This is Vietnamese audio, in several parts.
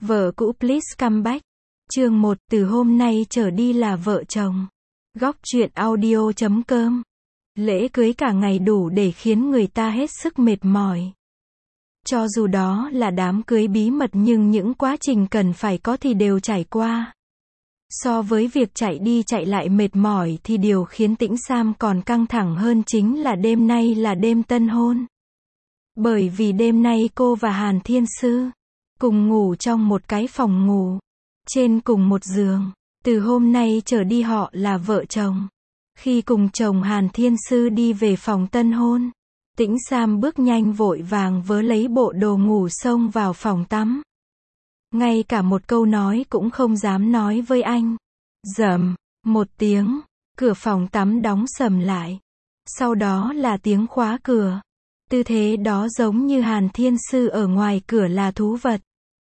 Vợ cũ please come back. Chương 1, từ hôm nay trở đi là vợ chồng. Góc truyện audio.com. Lễ cưới cả ngày đủ để khiến người ta hết sức mệt mỏi. Cho dù đó là đám cưới bí mật nhưng những quá trình cần phải có thì đều trải qua. So với việc chạy đi chạy lại mệt mỏi thì điều khiến Tĩnh Sam còn căng thẳng hơn chính là đêm nay là đêm tân hôn. Bởi vì đêm nay cô và Hàn Thiên Sư cùng ngủ trong một cái phòng ngủ, trên cùng một giường. Từ hôm nay trở đi họ là vợ chồng. Khi cùng chồng Hàn Thiên Sư đi về phòng tân hôn, Tĩnh Sam bước nhanh vội vàng vớ lấy bộ đồ ngủ xông vào phòng tắm. Ngay cả một câu nói cũng không dám nói với anh. Rầm, một tiếng, cửa phòng tắm đóng sầm lại. Sau đó là tiếng khóa cửa. Tư thế đó giống như Hàn Thiên Sư ở ngoài cửa là thú vật.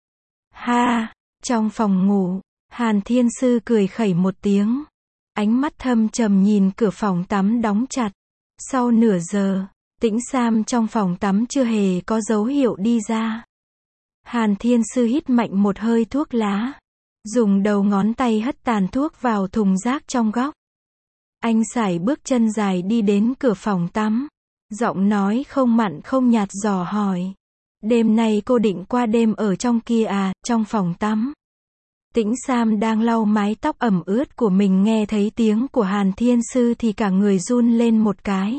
Ha, trong phòng ngủ, Hàn Thiên Sư cười khẩy một tiếng. Ánh mắt thâm trầm nhìn cửa phòng tắm đóng chặt. Sau nửa giờ, Tĩnh Sam trong phòng tắm chưa hề có dấu hiệu đi ra. Hàn Thiên Sư hít mạnh một hơi thuốc lá, dùng đầu ngón tay hất tàn thuốc vào thùng rác trong góc. Anh sải bước chân dài đi đến cửa phòng tắm, giọng nói không mặn không nhạt dò hỏi. Đêm nay cô định qua đêm ở trong kia à, trong phòng tắm. Tĩnh Sam đang lau mái tóc ẩm ướt của mình nghe thấy tiếng của Hàn Thiên Sư thì cả người run lên một cái.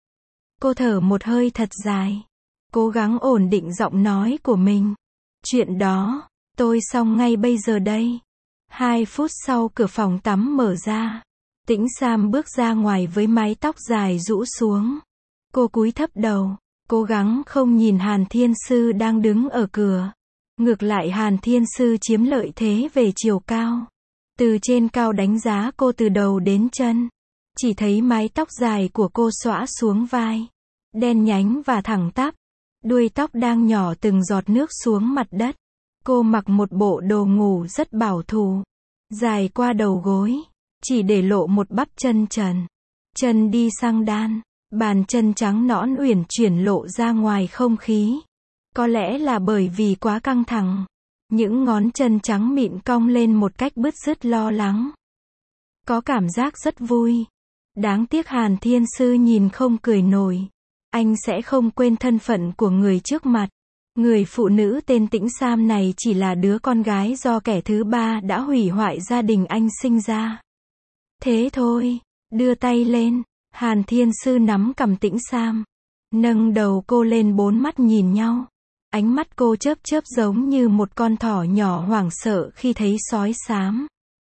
Cô thở một hơi thật dài, cố gắng ổn định giọng nói của mình. Chuyện đó, tôi xong ngay bây giờ đây. 2 phút sau cửa phòng tắm mở ra. Tĩnh Sam bước ra ngoài với mái tóc dài rũ xuống. Cô cúi thấp đầu, cố gắng không nhìn Hàn Thiên Sư đang đứng ở cửa. Ngược lại Hàn Thiên Sư chiếm lợi thế về chiều cao. Từ trên cao đánh giá cô từ đầu đến chân. Chỉ thấy mái tóc dài của cô xõa xuống vai. Đen nhánh và thẳng tắp. Đuôi tóc đang nhỏ từng giọt nước xuống mặt đất. Cô mặc một bộ đồ ngủ rất bảo thủ, dài qua đầu gối, chỉ để lộ một bắp chân trần. Chân đi xăng đan, bàn chân trắng nõn uyển chuyển lộ ra ngoài không khí. Có lẽ là bởi vì quá căng thẳng, những ngón chân trắng mịn cong lên một cách bứt rứt lo lắng. Có cảm giác rất vui. Đáng tiếc Hàn Thiên Sư nhìn không cười nổi. Anh sẽ không quên thân phận của người trước mặt. Người phụ nữ tên Tĩnh Sam này chỉ là đứa con gái do kẻ thứ ba đã hủy hoại gia đình anh sinh ra. Thế thôi, đưa tay lên, Hàn Thiên Sư nắm cằm Tĩnh Sam, nâng đầu cô lên, 4 mắt nhìn nhau. Ánh mắt cô chớp chớp giống như một con thỏ nhỏ hoảng sợ khi thấy sói xám.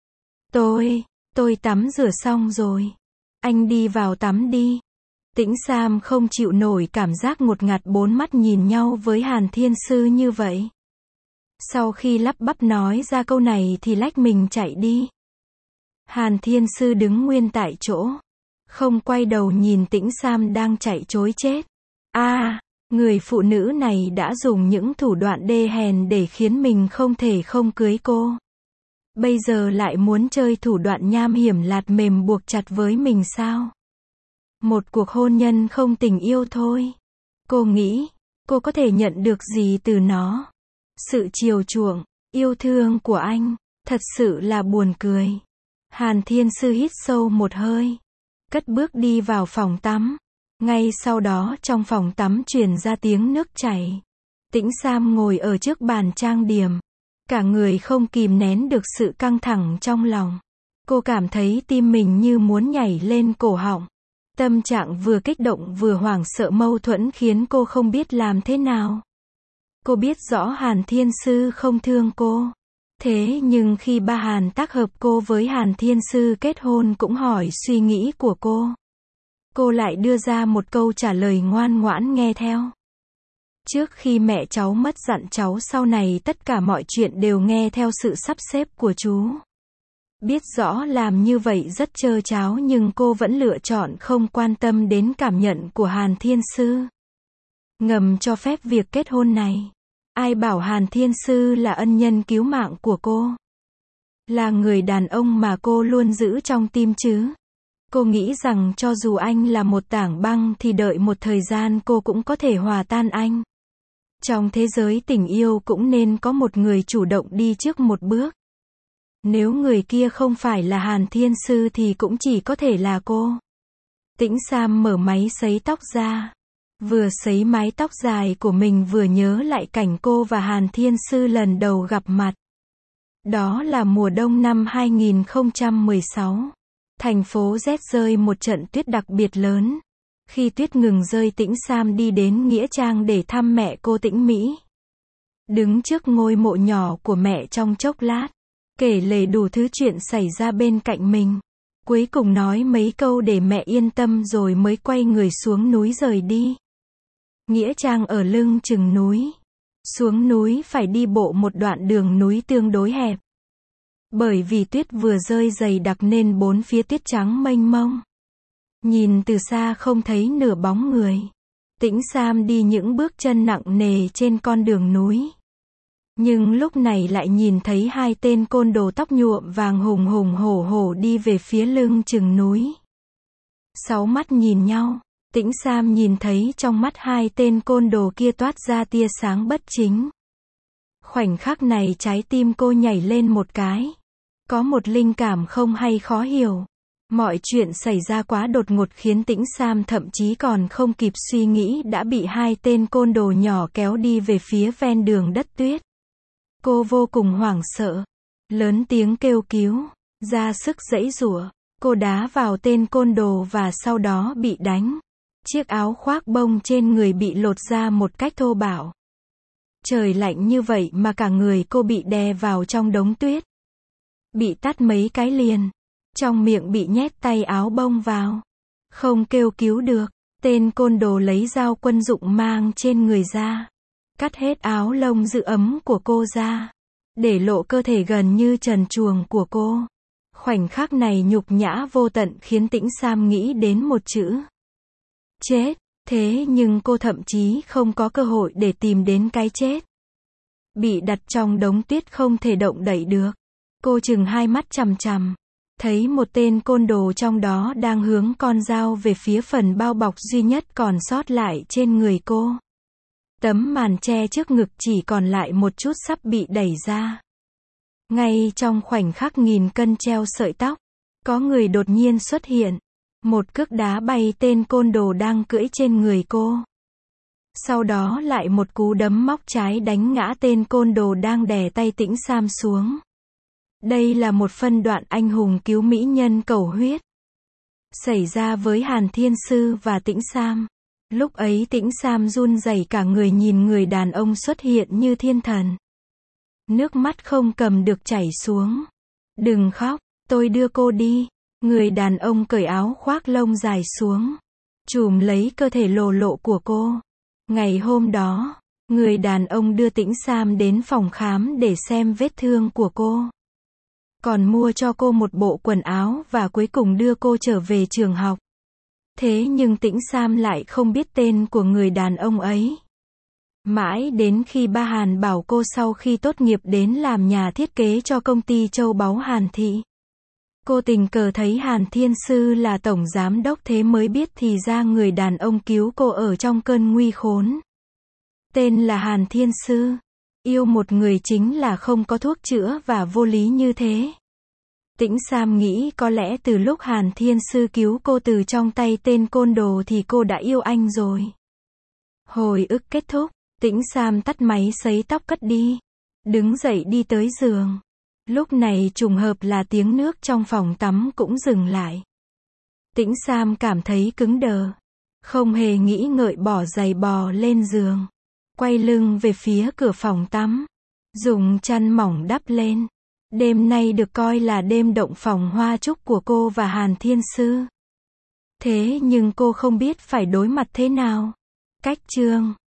Tôi tắm rửa xong rồi. Anh đi vào tắm đi. Tĩnh Sam không chịu nổi cảm giác ngột ngạt 4 mắt nhìn nhau với Hàn Thiên Sư như vậy. Sau khi lắp bắp nói ra câu này thì lách mình chạy đi. Hàn Thiên Sư đứng nguyên tại chỗ, không quay đầu nhìn Tĩnh Sam đang chạy trối chết. Người phụ nữ này đã dùng những thủ đoạn đê hèn để khiến mình không thể không cưới cô. Bây giờ lại muốn chơi thủ đoạn nham hiểm lạt mềm buộc chặt với mình sao? Một cuộc hôn nhân không tình yêu thôi. Cô nghĩ, cô có thể nhận được gì từ nó? Sự chiều chuộng, yêu thương của anh, thật sự là buồn cười. Hàn Thiên Sư hít sâu một hơi, cất bước đi vào phòng tắm. Ngay sau đó trong phòng tắm truyền ra tiếng nước chảy. Tĩnh Sam ngồi ở trước bàn trang điểm. Cả người không kìm nén được sự căng thẳng trong lòng. Cô cảm thấy tim mình như muốn nhảy lên cổ họng. Tâm trạng vừa kích động vừa hoảng sợ mâu thuẫn khiến cô không biết làm thế nào. Cô biết rõ Hàn Thiên Sư không thương cô. Thế nhưng khi ba Hàn tác hợp cô với Hàn Thiên Sư kết hôn cũng hỏi suy nghĩ của cô. Cô lại đưa ra một câu trả lời ngoan ngoãn nghe theo. Trước khi mẹ cháu mất dặn cháu sau này tất cả mọi chuyện đều nghe theo sự sắp xếp của chú. Biết rõ làm như vậy rất trơ tráo nhưng cô vẫn lựa chọn không quan tâm đến cảm nhận của Hàn Thiên Sư. Ngầm cho phép việc kết hôn này. Ai bảo Hàn Thiên Sư là ân nhân cứu mạng của cô? Là người đàn ông mà cô luôn giữ trong tim chứ? Cô nghĩ rằng cho dù anh là một tảng băng thì đợi một thời gian cô cũng có thể hòa tan anh. Trong thế giới tình yêu cũng nên có một người chủ động đi trước một bước. Nếu người kia không phải là Hàn Thiên Sư thì cũng chỉ có thể là cô. Tĩnh Sam mở máy sấy tóc ra. Vừa sấy mái tóc dài của mình vừa nhớ lại cảnh cô và Hàn Thiên Sư lần đầu gặp mặt. Đó là mùa đông năm 2016. Thành phố rét rơi một trận tuyết đặc biệt lớn. Khi tuyết ngừng rơi, Tĩnh Sam đi đến nghĩa trang để thăm mẹ cô Tĩnh Mỹ. Đứng trước ngôi mộ nhỏ của mẹ trong chốc lát, kể lể đủ thứ chuyện xảy ra bên cạnh mình. Cuối cùng nói mấy câu để mẹ yên tâm rồi mới quay người xuống núi rời đi. Nghĩa trang ở lưng chừng núi. Xuống núi phải đi bộ một đoạn đường núi tương đối hẹp. Bởi vì tuyết vừa rơi dày đặc nên bốn phía tuyết trắng mênh mông. Nhìn từ xa không thấy nửa bóng người. Tĩnh Sam đi những bước chân nặng nề trên con đường núi. Nhưng lúc này lại nhìn thấy hai tên côn đồ tóc nhuộm vàng hùng hùng hổ hổ đi về phía lưng chừng núi. Sáu mắt nhìn nhau, Tĩnh Sam nhìn thấy trong mắt hai tên côn đồ kia toát ra tia sáng bất chính. Khoảnh khắc này trái tim cô nhảy lên một cái. Có một linh cảm không hay khó hiểu. Mọi chuyện xảy ra quá đột ngột khiến Tĩnh Sam thậm chí còn không kịp suy nghĩ đã bị hai tên côn đồ nhỏ kéo đi về phía ven đường đất tuyết. Cô vô cùng hoảng sợ, lớn tiếng kêu cứu, ra sức giãy giụa. Cô đá vào tên côn đồ và sau đó bị đánh. Chiếc áo khoác bông trên người bị lột ra một cách thô bạo. Trời lạnh như vậy mà cả người cô bị đè vào trong đống tuyết. Bị tát mấy cái liền. Trong miệng bị nhét tay áo bông vào. Không kêu cứu được. Tên côn đồ lấy dao quân dụng mang trên người ra. Cắt hết áo lông giữ ấm của cô ra. Để lộ cơ thể gần như trần truồng của cô. Khoảnh khắc này nhục nhã vô tận khiến Tĩnh Sam nghĩ đến một chữ. Chết. Thế nhưng cô thậm chí không có cơ hội để tìm đến cái chết. Bị đặt trong đống tuyết không thể động đậy được. Cô chừng hai mắt chằm chằm. Thấy một tên côn đồ trong đó đang hướng con dao về phía phần bao bọc duy nhất còn sót lại trên người cô. Tấm màn che trước ngực chỉ còn lại một chút sắp bị đẩy ra. Ngay trong khoảnh khắc nghìn cân treo sợi tóc, có người đột nhiên xuất hiện. Một cước đá bay tên côn đồ đang cưỡi trên người cô. Sau đó lại một cú đấm móc trái đánh ngã tên côn đồ đang đè tay Tĩnh Sam xuống. Đây là một phân đoạn anh hùng cứu mỹ nhân cầu huyết. Xảy ra với Hàn Thiên Sư và Tĩnh Sam. Lúc ấy Tĩnh Sam run rẩy cả người nhìn người đàn ông xuất hiện như thiên thần. Nước mắt không cầm được chảy xuống. Đừng khóc, tôi đưa cô đi. Người đàn ông cởi áo khoác lông dài xuống. Chùm lấy cơ thể lồ lộ của cô. Ngày hôm đó, người đàn ông đưa Tĩnh Sam đến phòng khám để xem vết thương của cô. Còn mua cho cô một bộ quần áo và cuối cùng đưa cô trở về trường học. Thế nhưng Tĩnh Sam lại không biết tên của người đàn ông ấy. Mãi đến khi ba Hàn bảo cô sau khi tốt nghiệp đến làm nhà thiết kế cho công ty châu báu Hàn Thị. Cô tình cờ thấy Hàn Thiên Sư là tổng giám đốc thế mới biết thì ra người đàn ông cứu cô ở trong cơn nguy khốn. Tên là Hàn Thiên Sư. Yêu một người chính là không có thuốc chữa và vô lý như thế. Tĩnh Sam nghĩ có lẽ từ lúc Hàn Thiên Sư cứu cô từ trong tay tên côn đồ thì cô đã yêu anh rồi. Hồi ức kết thúc, Tĩnh Sam tắt máy sấy tóc cất đi. Đứng dậy đi tới giường. Lúc này trùng hợp là tiếng nước trong phòng tắm cũng dừng lại. Tĩnh Sam cảm thấy cứng đờ. Không hề nghĩ ngợi bỏ giày bò lên giường. Quay lưng về phía cửa phòng tắm. Dùng chăn mỏng đắp lên. Đêm nay được coi là đêm động phòng hoa trúc của cô và Hàn Thiên Sư. Thế nhưng cô không biết phải đối mặt thế nào. Cách chương